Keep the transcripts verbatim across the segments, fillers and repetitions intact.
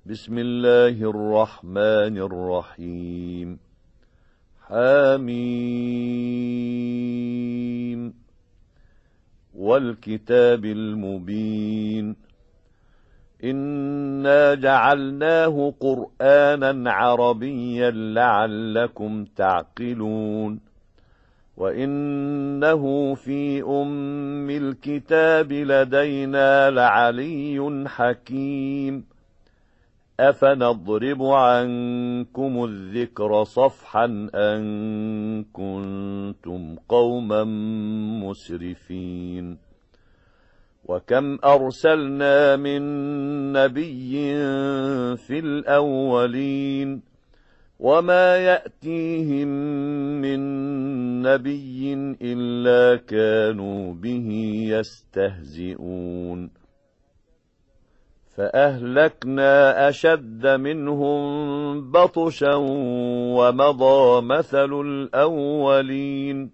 بسم الله الرحمن الرحيم. حميم والكتاب المبين. إنا جعلناه قرآنا عربيا لعلكم تعقلون. وإنه في أم الكتاب لدينا لعلي حكيم. أفنضرب عنكم الذكر صفحا أن كنتم قوما مسرفين. وكم أرسلنا من نبي في الأولين وما يأتيهم من نبي إلا كانوا به يستهزئون. فأهلكنا أشد منهم بطشا ومضى مثل الأولين.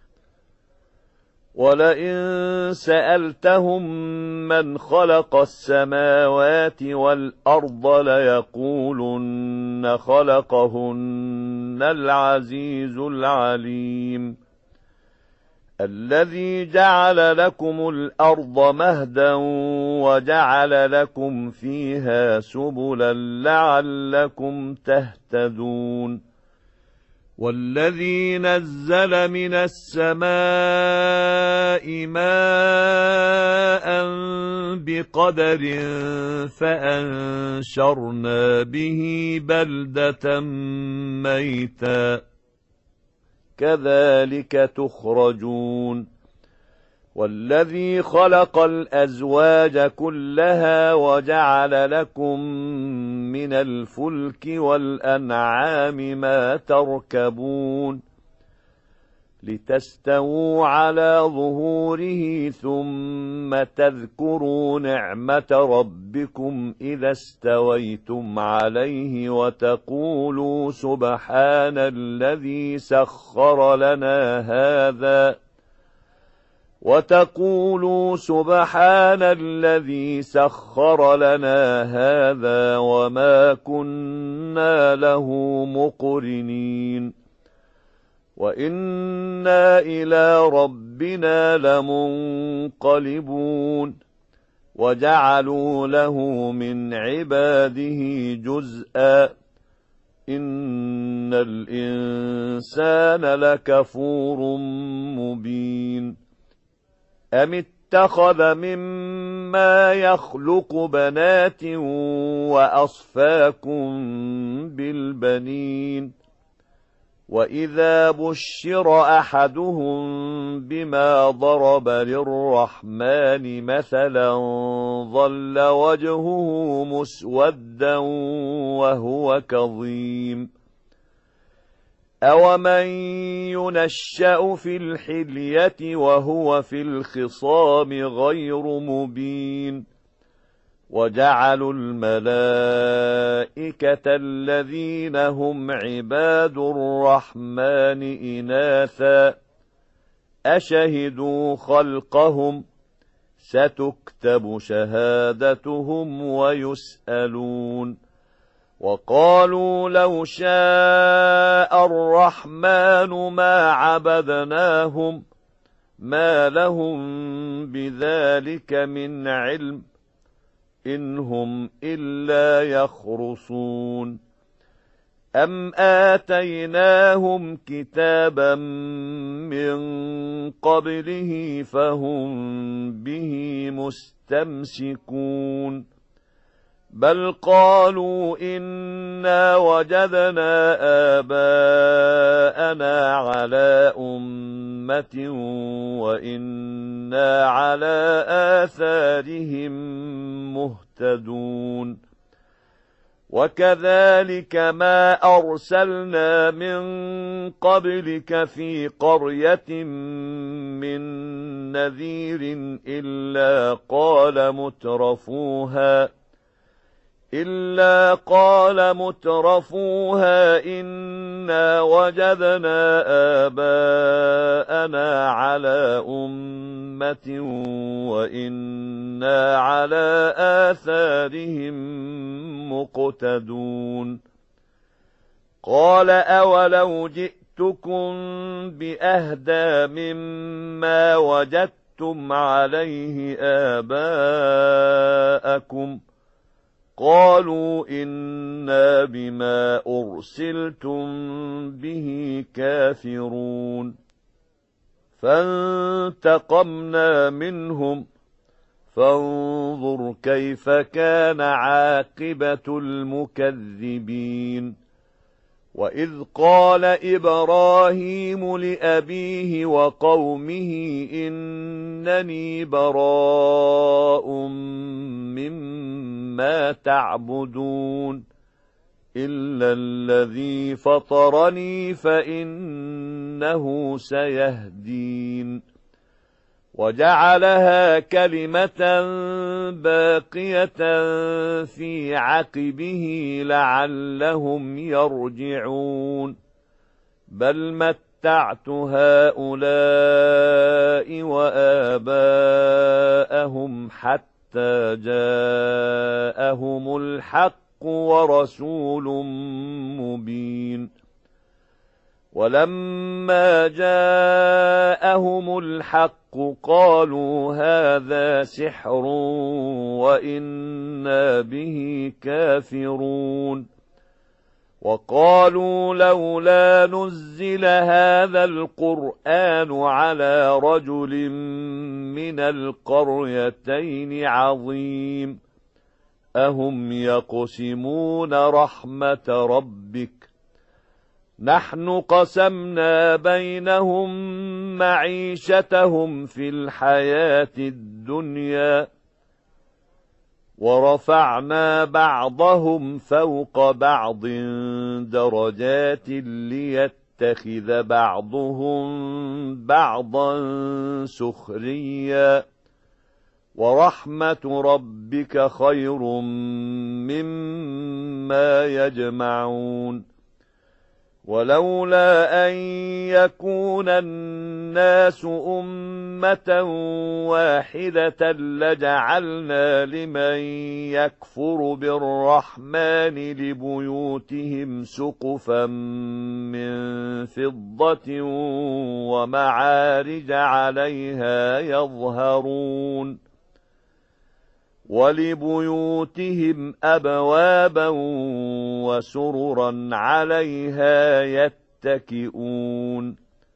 ولئن سألتهم من خلق السماوات والأرض ليقولن خلقهن العزيز العليم. الذي جعل لكم الأرض مهدا وجعل لكم فيها سبلا لعلكم تهتدون. والذي نزل من السماء ماء بقدر فأنشرنا به بلدة ميتا كذلك تخرجون. والذي خلق الأزواج كلها وجعل لكم من الفلك والأنعام ما تركبون لتستووا على ظهوره ثم تذكروا نعمة ربكم إذا استويتم عليه وتقولوا سبحان الذي سخر لنا هذا وتقولوا سبحان الذي سخر لنا هذا وما كنا له مقرنين وإنا إلى ربنا لمنقلبون. وجعلوا له من عباده جزءا إن الإنسان لكفور مبين. أم اتخذ مما يخلق بنات وأصفاكم بالبنين. وإذا بشر أحدهم بما ضرب للرحمن مثلا ظل وجهه مسودا وهو كظيم. أومن ينشأ في الحلية وهو في الخصام غير مبين. وجعلوا الملائكة الذين هم عباد الرحمن إناثا أشهدوا خلقهم ستكتب شهادتهم ويسألون. وقالوا لو شاء الرحمن ما عبدناهم ما لهم بذلك من علم إن هم إلا يخرصون. أم آتيناهم كتابا من قبله فهم به مستمسكون. بل قالوا إنا وجدنا آباءنا على أمة وإنا على آثارهم مهتدون. وكذلك ما أرسلنا من قبلك في قرية من نذير إلا قال مترفوها إلا قال وقال مترفوها إنا وجدنا آباءنا على أمة وإنا على آثارهم مقتدون قال أولو جئتكم بأهدى مما وجدتم عليه آباءكم قالوا إنا بما أرسلتم به كافرون فانتقمنا منهم فانظر كيف كان عاقبة المكذبين وإذ قال إبراهيم لأبيه وقومه إنني براء مما تعبدون إلا الذي فطرني فإنه سيهدين وجعلها كلمة باقية في عقبه لعلهم يرجعون بل متعت هؤلاء وآباءهم حتى جاءهم الحق ورسول مبين ولما جاءهم الحق قالوا هذا سحر وإنا به كافرون وقالوا لولا نزل هذا القرآن على رجل من القريتين عظيم أهم يقسمون رحمة ربك نحن قسمنا بينهم معيشتهم في الحياة الدنيا ورفعنا بعضهم فوق بعض درجات ليتخذ بعضهم بعضا سخريا ورحمة ربك خير مما يجمعون ولولا أن يكون الناس أمة واحدة لجعلنا لمن يكفر بالرحمن لبيوتهم سقفا من فضة ومعارج عليها يظهرون ولبيوتهم أبوابا وسررا عليها يتكئون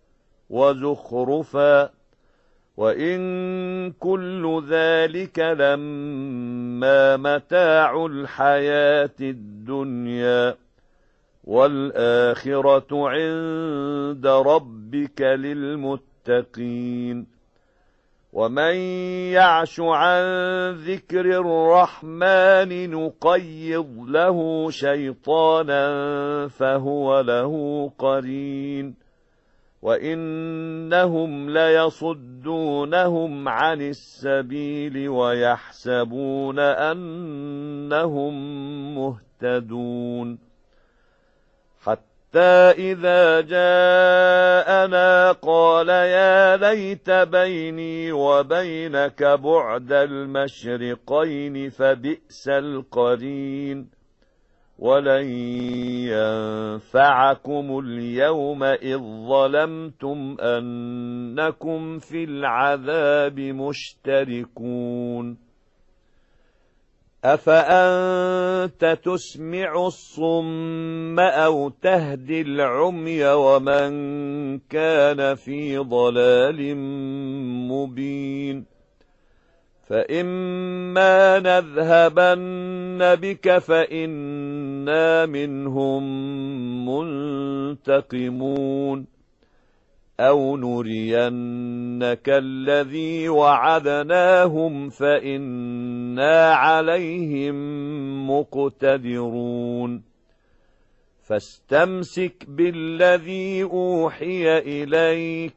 وزخرفا وإن كل ذلك لما متاع الحياة الدنيا والآخرة عند ربك للمتقين ومن يعش عن ذكر الرحمن نقيض له شيطانا فهو له قرين وإنهم ليصدونهم عن السبيل ويحسبون أنهم مهتدون حتى إذا جاءنا قال يا ليت بيني وبينك بعد المشرقين فبئس القرين ولن ينفعكم اليوم إذ ظلمتم أنكم في العذاب مشتركون أفأنت تسمع الصم أو تهدي العمي ومن كان في ضلال مبين فإما نذهبن بك فإنا منهم منتقمون أو نرينك الذي وعدناهم فإنا عليهم مقتدرون فاستمسك بالذي أوحي إليك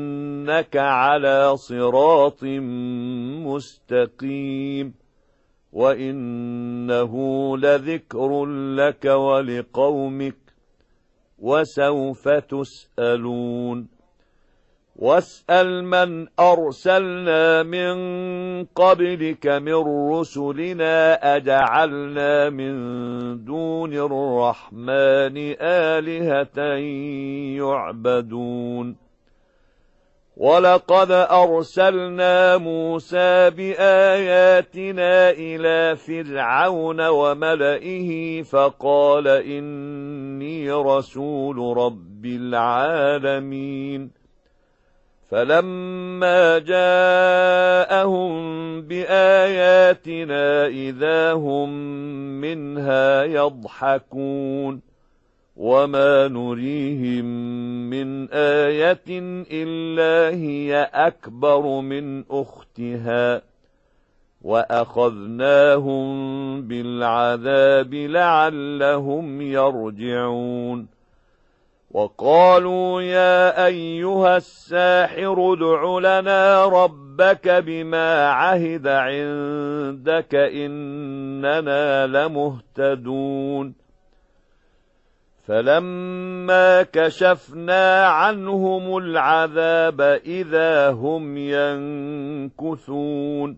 إنك على صراط مستقيم وإنه لذكر لك ولقومك وسوف تسألون واسأل من أرسلنا من قبلك من رسلنا أجعلنا من دون الرحمن آلهة يعبدون ولقد أرسلنا موسى بآياتنا إلى فرعون وملئه فقال إني رسول رب العالمين فلما جاءهم بآياتنا إذا هم منها يضحكون وما نريهم من آية إلا هي أكبر من أختها وأخذناهم بالعذاب لعلهم يرجعون وقالوا يا أيها الساحر ادع لنا ربك بما عهد عندك إننا لمهتدون فلما كشفنا عنهم العذاب إذا هم ينكثون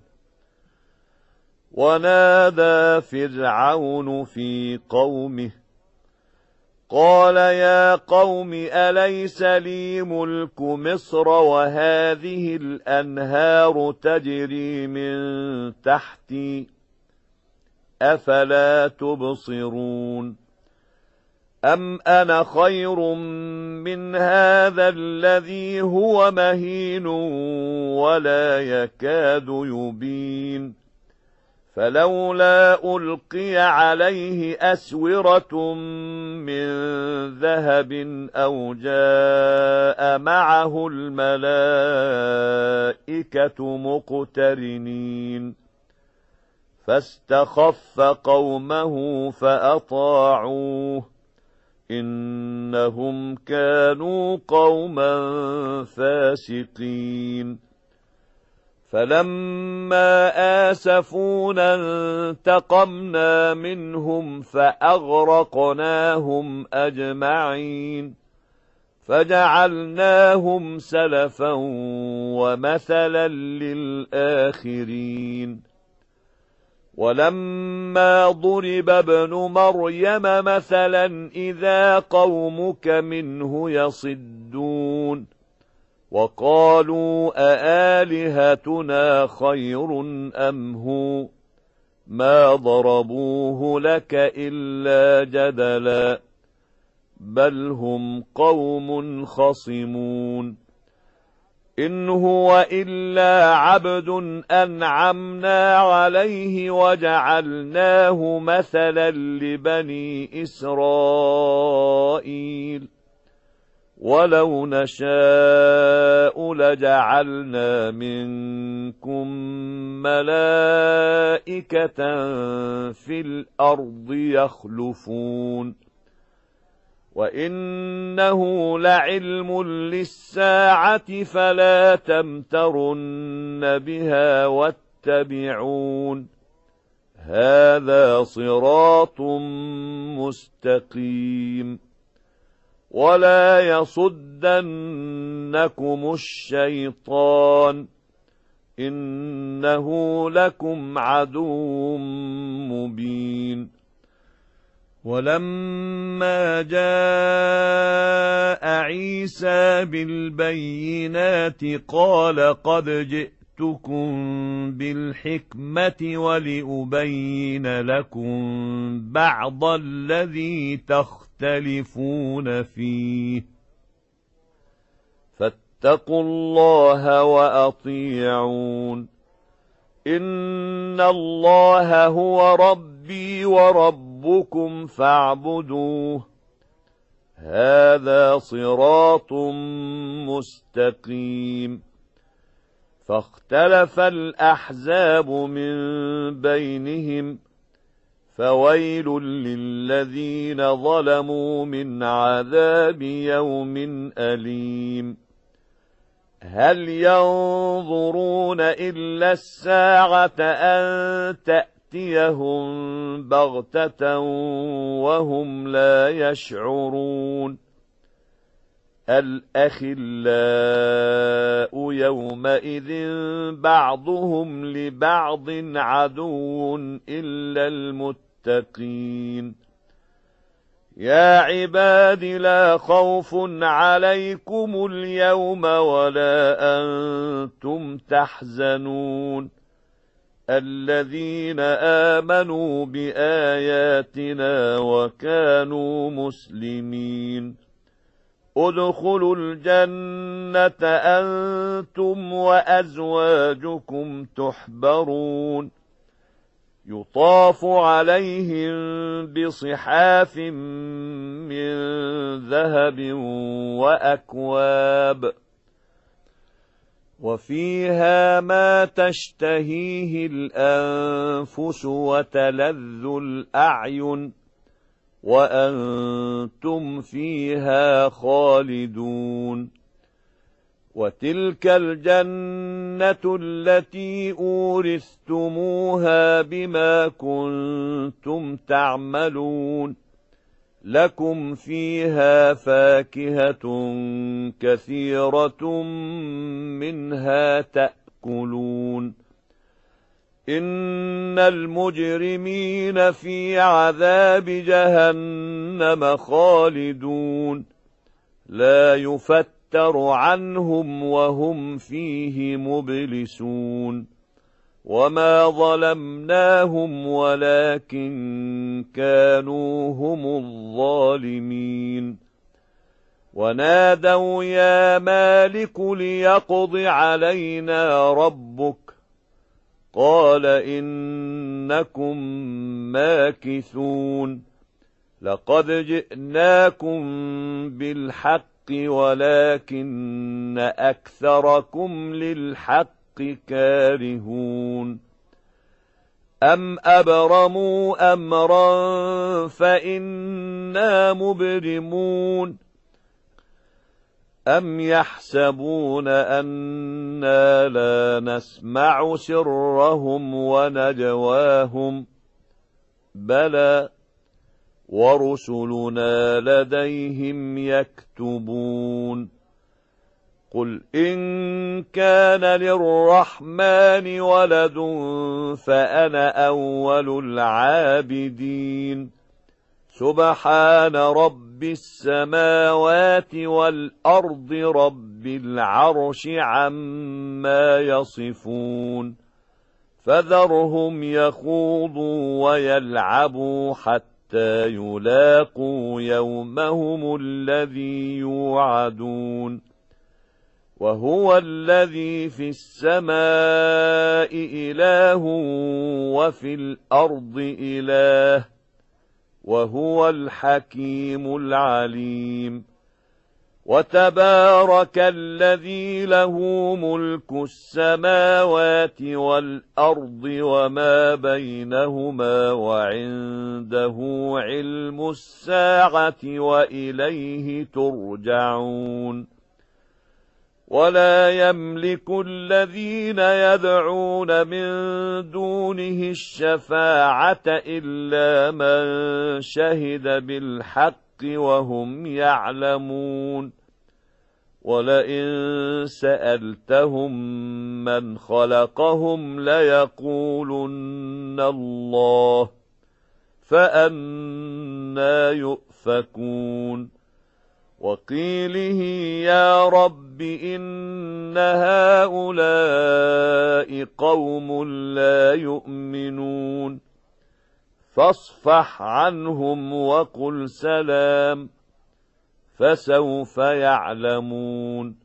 ونادى فرعون في قومه قال يا قوم أليس لي ملك مصر وهذه الأنهار تجري من تحتي أفلا تبصرون أم أنا خير من هذا الذي هو مهين ولا يكاد يبين فلولا ألقي عليه أسورة من ذهب أو جاء معه الملائكة مقترنين فاستخف قومه فأطاعوه إنهم كانوا قوما فاسقين فلما آسفونا انتقمنا منهم فأغرقناهم أجمعين فجعلناهم سلفا ومثلا للآخرين ولما ضرب ابن مريم مثلا إذا قومك منه يصدون وقالوا أآلهتنا خير أم هو ما ضربوه لك إلا جدلا بل هم قوم خصمون إن هو إلا عبد أنعمنا عليه وجعلناه مثلا لبني إسرائيل ولو نشاء لجعلنا منكم ملائكة في الأرض يخلفون وإنه لعلم للساعة فلا تمترن بها واتبعون هذا صراط مستقيم ولا يصدنكم الشيطان إنه لكم عدو مبين ولما جاء عيسى بالبينات قال قد جئتكم بالحكمة ولأبين لكم بعض الذي تختلفون فيه فاتقوا الله وأطيعون إن الله هو ربي وربكم فاعبدوه هذا صراط مستقيم فاختلف الأحزاب من بينهم فويل للذين ظلموا من عذاب يوم أليم هل ينظرون إلا الساعة أن تأتي يأتيهم بغتة وهم لا يشعرون الأخلاء يومئذ بعضهم لبعض عدو إلا المتقين يا عباد لا خوف عليكم اليوم ولا أنتم تحزنون الذين آمنوا بآياتنا وكانوا مسلمين ادخلوا الجنة أنتم وأزواجكم تحبرون يطاف عليهم بصحاف من ذهب وأكواب وفيها ما تشتهيه الأنفس وتلذ الأعين وأنتم فيها خالدون وتلك الجنة التي أورثتموها بما كنتم تعملون لكم فيها فاكهة كثيرة منها تأكلون إن المجرمين في عذاب جهنم خالدون لا يفتر عنهم وهم فيه مبلسون وما ظلمناهم ولكن كانوا هم الظالمين ونادوا يا مالك ليقض علينا ربك قال إنكم ماكثون لقد جئناكم بالحق ولكن أكثركم للحق كارهون أم أبرموا أمرا فإنا مبرمون أم يحسبون أنا لا نسمع سرهم ونجواهم بلى ورسلنا لديهم يكتبون قل إن كان للرحمن ولد فأنا أول العابدين سبحان رب السماوات والأرض رب العرش عما يصفون فذرهم يخوضوا ويلعبوا حتى يلاقوا يومهم الذي يوعدون وهو الذي في السماء إله وفي الأرض إله وهو الحكيم العليم وتبارك الذي له ملك السماوات والأرض وما بينهما وعنده علم الساعة وإليه ترجعون ولا يملك الذين يدعون من دونه الشفاعة إلا من شهد بالحق وهم يعلمون ولئن سألتهم من خلقهم ليقولن الله فأنى يؤفكون وقيله يا رب إن هؤلاء قوم لا يؤمنون فاصفح عنهم وقل سلام فسوف يعلمون